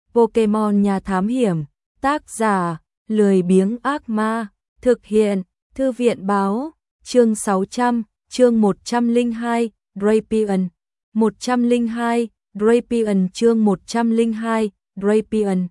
Pokemon Nhà Thám Hiểm, tác giả, lười biếng ác ma, thực hiện, Thư viện báo, chương 600, chương 102, Drapion, 102, Drapion chương 102, Drapion.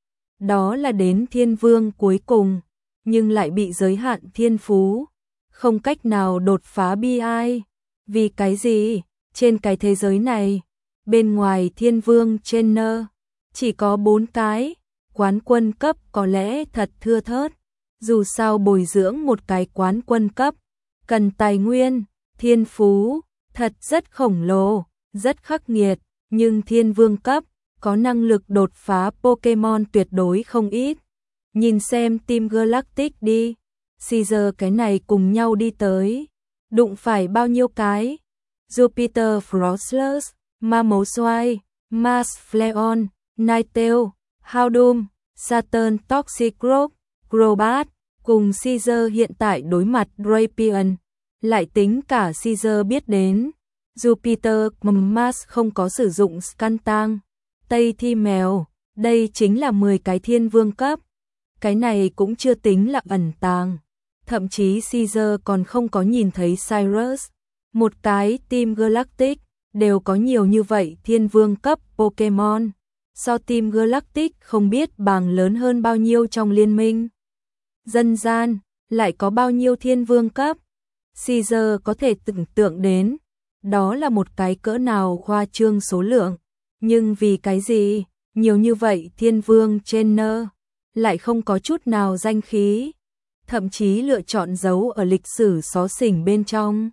Đó là đến thiên vương cuối cùng, nhưng lại bị giới hạn thiên phú, không cách nào đột phá bi ai. Vì cái gì? Trên cái thế giới này, bên ngoài thiên vương trainer, chỉ có 4 cái, quán quân cấp có lẽ thật thưa thớt. Dù sao bồi dưỡng một cái quán quân cấp, cần tài nguyên, thiên phú, thật rất khổng lồ, rất khắc nghiệt, nhưng thiên vương cấp, có năng lực đột phá Pokemon tuyệt đối không ít. Nhìn xem Team Galactic đi, Caesar cái này cùng nhau đi tới, đụng phải bao nhiêu cái? Jupiter Frostless, Mamoswine, Mars Fleon, Ninetale, Houndoom, Saturn Toxic Rock, Crobat, cùng Caesar hiện tại đối mặt Drapion, lại tính cả Caesar biết đến. Jupiter Mars không có sử dụng Skuntank, Tây Thi Mèo, đây chính là 10 cái thiên vương cấp. Cái này cũng chưa tính là ẩn tàng. Thậm chí Caesar còn không có nhìn thấy Cyrus. Một cái Team Galactic đều có nhiều như vậy thiên vương cấp Pokemon. So Team Galactic không biết bảng lớn hơn bao nhiêu trong liên minh. Dân gian lại có bao nhiêu thiên vương cấp. Caesar có thể tưởng tượng đến. Đó là một cái cỡ nào khoa trương số lượng. Nhưng vì cái gì? Nhiều như vậy thiên vương trainer lại không có chút nào danh khí. Thậm chí lựa chọn giấu ở lịch sử xó xỉnh bên trong.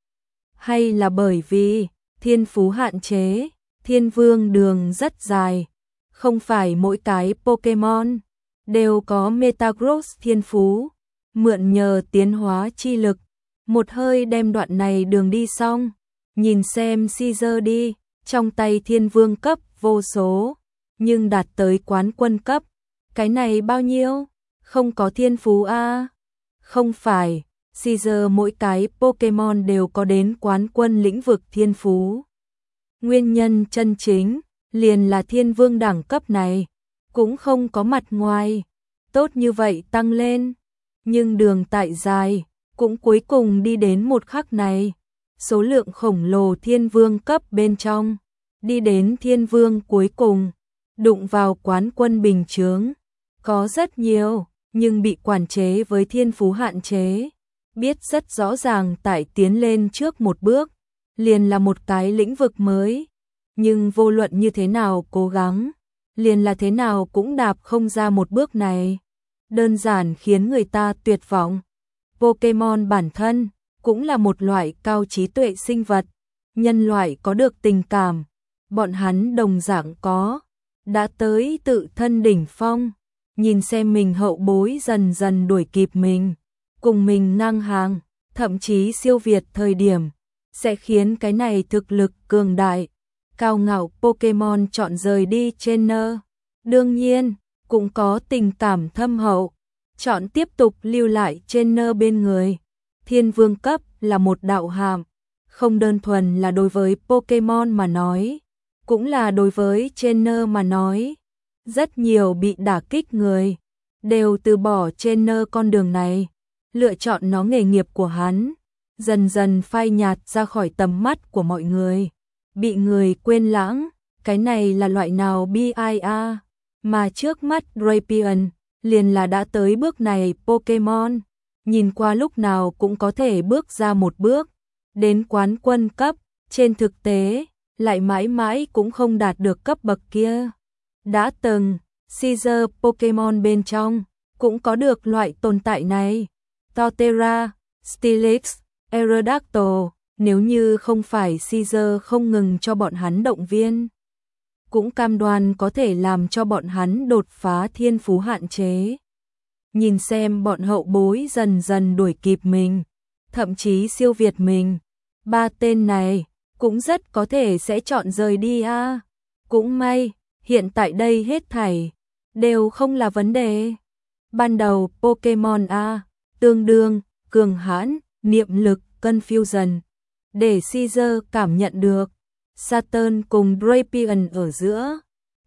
Hay là bởi vì thiên phú hạn chế, thiên vương đường rất dài. Không phải mỗi cái Pokemon đều có Metagross thiên phú. Mượn nhờ tiến hóa chi lực, một hơi đem đoạn này đường đi xong. Nhìn xem Caesar đi, trong tay thiên vương cấp vô số, nhưng đạt tới quán quân cấp. Cái này bao nhiêu? Không có thiên phú a? Không phải, Caesar mỗi cái Pokemon đều có đến quán quân lĩnh vực thiên phú. Nguyên nhân chân chính liền là thiên vương đẳng cấp này, cũng không có mặt ngoài tốt như vậy tăng lên, nhưng đường tại dài, cũng cuối cùng đi đến một khắc này. Số lượng khổng lồ thiên vương cấp bên trong, đi đến thiên vương cuối cùng, đụng vào quán quân bình chướng, có rất nhiều, nhưng bị quản chế với thiên phú hạn chế. Biết rất rõ ràng tại tiến lên trước một bước, liền là một cái lĩnh vực mới, nhưng vô luận như thế nào cố gắng, liền là thế nào cũng đạp không ra một bước này. Đơn giản khiến người ta tuyệt vọng. Pokemon bản thân cũng là một loại cao trí tuệ sinh vật, nhân loại có được tình cảm, bọn hắn đồng dạng có, đã tới tự thân đỉnh phong, nhìn xem mình hậu bối dần dần đuổi kịp mình, cùng mình ngang hàng, thậm chí siêu việt thời điểm, sẽ khiến cái này thực lực cường đại, cao ngạo Pokemon chọn rời đi trainer. Đương nhiên, cũng có tình cảm thâm hậu, chọn tiếp tục lưu lại trainer bên người. Thiên vương cấp là một đạo hàm, không đơn thuần là đối với Pokemon mà nói, cũng là đối với trainer mà nói. Rất nhiều bị đả kích người, đều từ bỏ trainer con đường này, lựa chọn nó nghề nghiệp của hắn, dần dần phai nhạt ra khỏi tầm mắt của mọi người, bị người quên lãng. Cái này là loại nào bi ai a? Mà trước mắt Drapion liền là đã tới bước này Pokemon, nhìn qua lúc nào cũng có thể bước ra một bước, đến quán quân cấp, trên thực tế, lại mãi mãi cũng không đạt được cấp bậc kia. Đã từng, Caesar Pokemon bên trong, cũng có được loại tồn tại này. Torterra, Steelix, Aerodactyl, nếu như không phải Caesar không ngừng cho bọn hắn động viên, cũng cam đoan có thể làm cho bọn hắn đột phá thiên phú hạn chế. Nhìn xem bọn hậu bối dần dần đuổi kịp mình, thậm chí siêu việt mình. Ba tên này cũng rất có thể sẽ chọn rời đi a. Cũng may, hiện tại đây hết thảy đều không là vấn đề. Ban đầu Pokemon A tương đương cường hãn, niệm lực, confusion, để Caesar cảm nhận được Saturn cùng Drapion ở giữa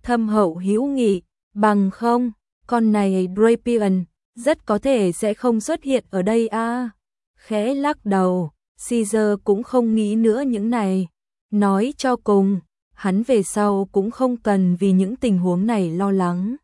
thâm hậu hữu nghị, bằng không, con này Drapion rất có thể sẽ không xuất hiện ở đây a. Khẽ lắc đầu, Caesar cũng không nghĩ nữa những này. Nói cho cùng, hắn về sau cũng không cần vì những tình huống này lo lắng.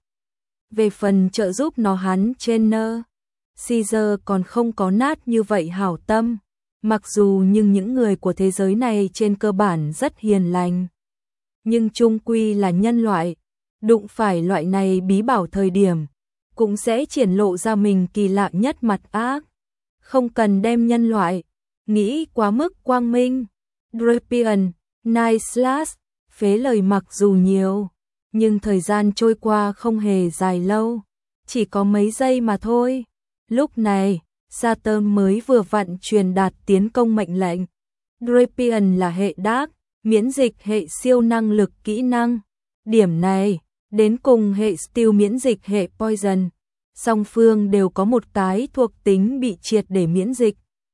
Về phần trợ giúp nó hắn Trainer, Caesar còn không có nát như vậy hảo tâm. Mặc dù nhưng những người của thế giới này trên cơ bản rất hiền lành. Nhưng chung quy là nhân loại, đụng phải loại này bí bảo thời điểm, cũng sẽ triển lộ ra mình kỳ lạ nhất mặt ác. Không cần đem nhân loại nghĩ quá mức quang minh. Drapion, Night Slash, phế lời mặc dù nhiều, nhưng thời gian trôi qua không hề dài lâu, chỉ có mấy giây mà thôi. Lúc này, Saturn mới vừa vặn truyền đạt tiến công mệnh lệnh. Drapion là hệ Dark, miễn dịch hệ siêu năng lực kỹ năng. Điểm này, đến cùng hệ Steel miễn dịch hệ Poison. Song phương đều có một cái thuộc tính bị triệt để miễn dịch.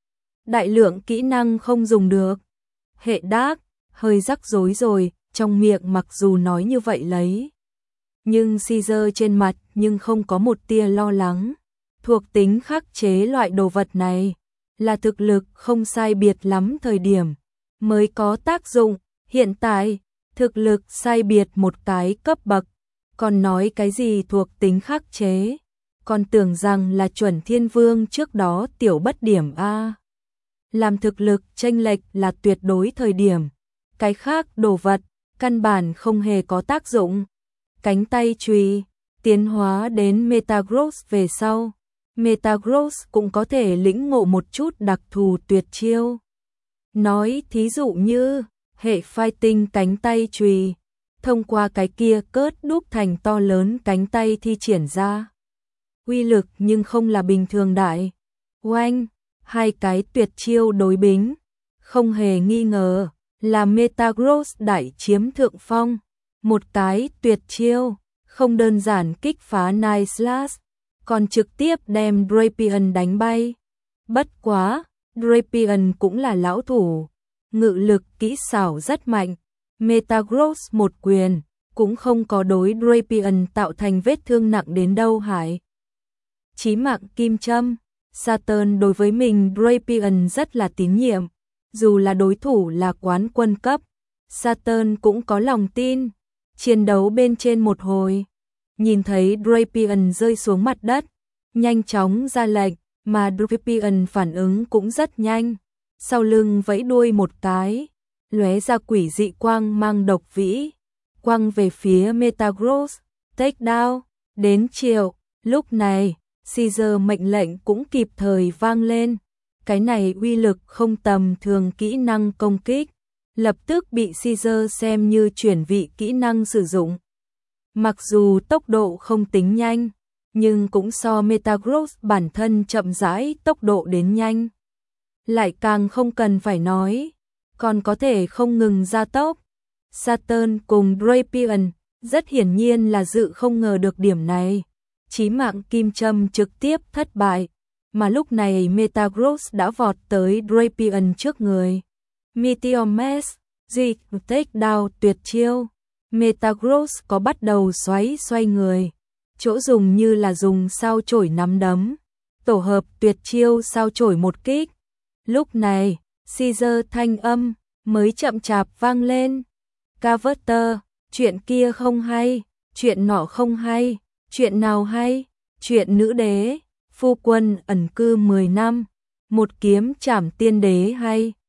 Đại lượng kỹ năng không dùng được. Hệ Dark, hơi rắc rối rồi, trong miệng mặc dù nói như vậy lấy. Nhưng Caesar trên mặt nhưng không có một tia lo lắng. Thuộc tính khắc chế loại đồ vật này là thực lực không sai biệt lắm thời điểm mới có tác dụng. Hiện tại, thực lực sai biệt một cái cấp bậc, còn nói cái gì thuộc tính khắc chế, còn tưởng rằng là chuẩn thiên vương trước đó tiểu bất điểm a. Làm thực lực chênh lệch là tuyệt đối thời điểm, cái khác đồ vật căn bản không hề có tác dụng. Cánh tay chùy tiến hóa đến Metagross về sau, Metagross cũng có thể lĩnh ngộ một chút đặc thù tuyệt chiêu. Nói thí dụ như hệ fighting cánh tay chùy, thông qua cái kia cớt đúc thành to lớn cánh tay thi triển ra. Uy lực nhưng không là bình thường đại. Oanh, hai cái tuyệt chiêu đối bính, không hề nghi ngờ là Metagross đại chiếm thượng phong. Một cái tuyệt chiêu, không đơn giản kích phá Night Slash, còn trực tiếp đem Drapion đánh bay. Bất quá, Drapion cũng là lão thủ, ngự lực kỹ xảo rất mạnh. Metagross một quyền, cũng không có đối Drapion tạo thành vết thương nặng đến đâu hại. Chí mạng kim châm, Saturn đối với mình Drapion rất là tín nhiệm. Dù là đối thủ là quán quân cấp, Saturn cũng có lòng tin. Chiến đấu bên trên một hồi, nhìn thấy Drapion rơi xuống mặt đất, nhanh chóng ra lệnh, mà Drapion phản ứng cũng rất nhanh. Sau lưng vẫy đuôi một cái, lóe ra quỷ dị quang mang độc vĩ, quăng về phía Metagross, take down, đến chiều. Lúc này, Caesar mệnh lệnh cũng kịp thời vang lên. Cái này uy lực không tầm thường kỹ năng công kích, lập tức bị Caesar xem như chuyển vị kỹ năng sử dụng. Mặc dù tốc độ không tính nhanh, nhưng cũng so Metagross bản thân chậm rãi tốc độ đến nhanh. Lại càng không cần phải nói, còn có thể không ngừng gia tốc. Saturn cùng Drapion rất hiển nhiên là dự không ngờ được điểm này. Chí mạng kim châm trực tiếp thất bại, mà lúc này Metagross đã vọt tới Drapion trước người. Meteor Mash, dịch take down tuyệt chiêu. Metagross có bắt đầu xoay người, chỗ dùng như là dùng sao chổi nắm đấm, tổ hợp tuyệt chiêu sao chổi một kích. Lúc này, Caesar thanh âm mới chậm chạp vang lên. Carver, chuyện kia không hay, chuyện nọ không hay, chuyện nào hay, chuyện nữ đế, phu quân ẩn cư 10 năm, một kiếm chảm tiên đế hay.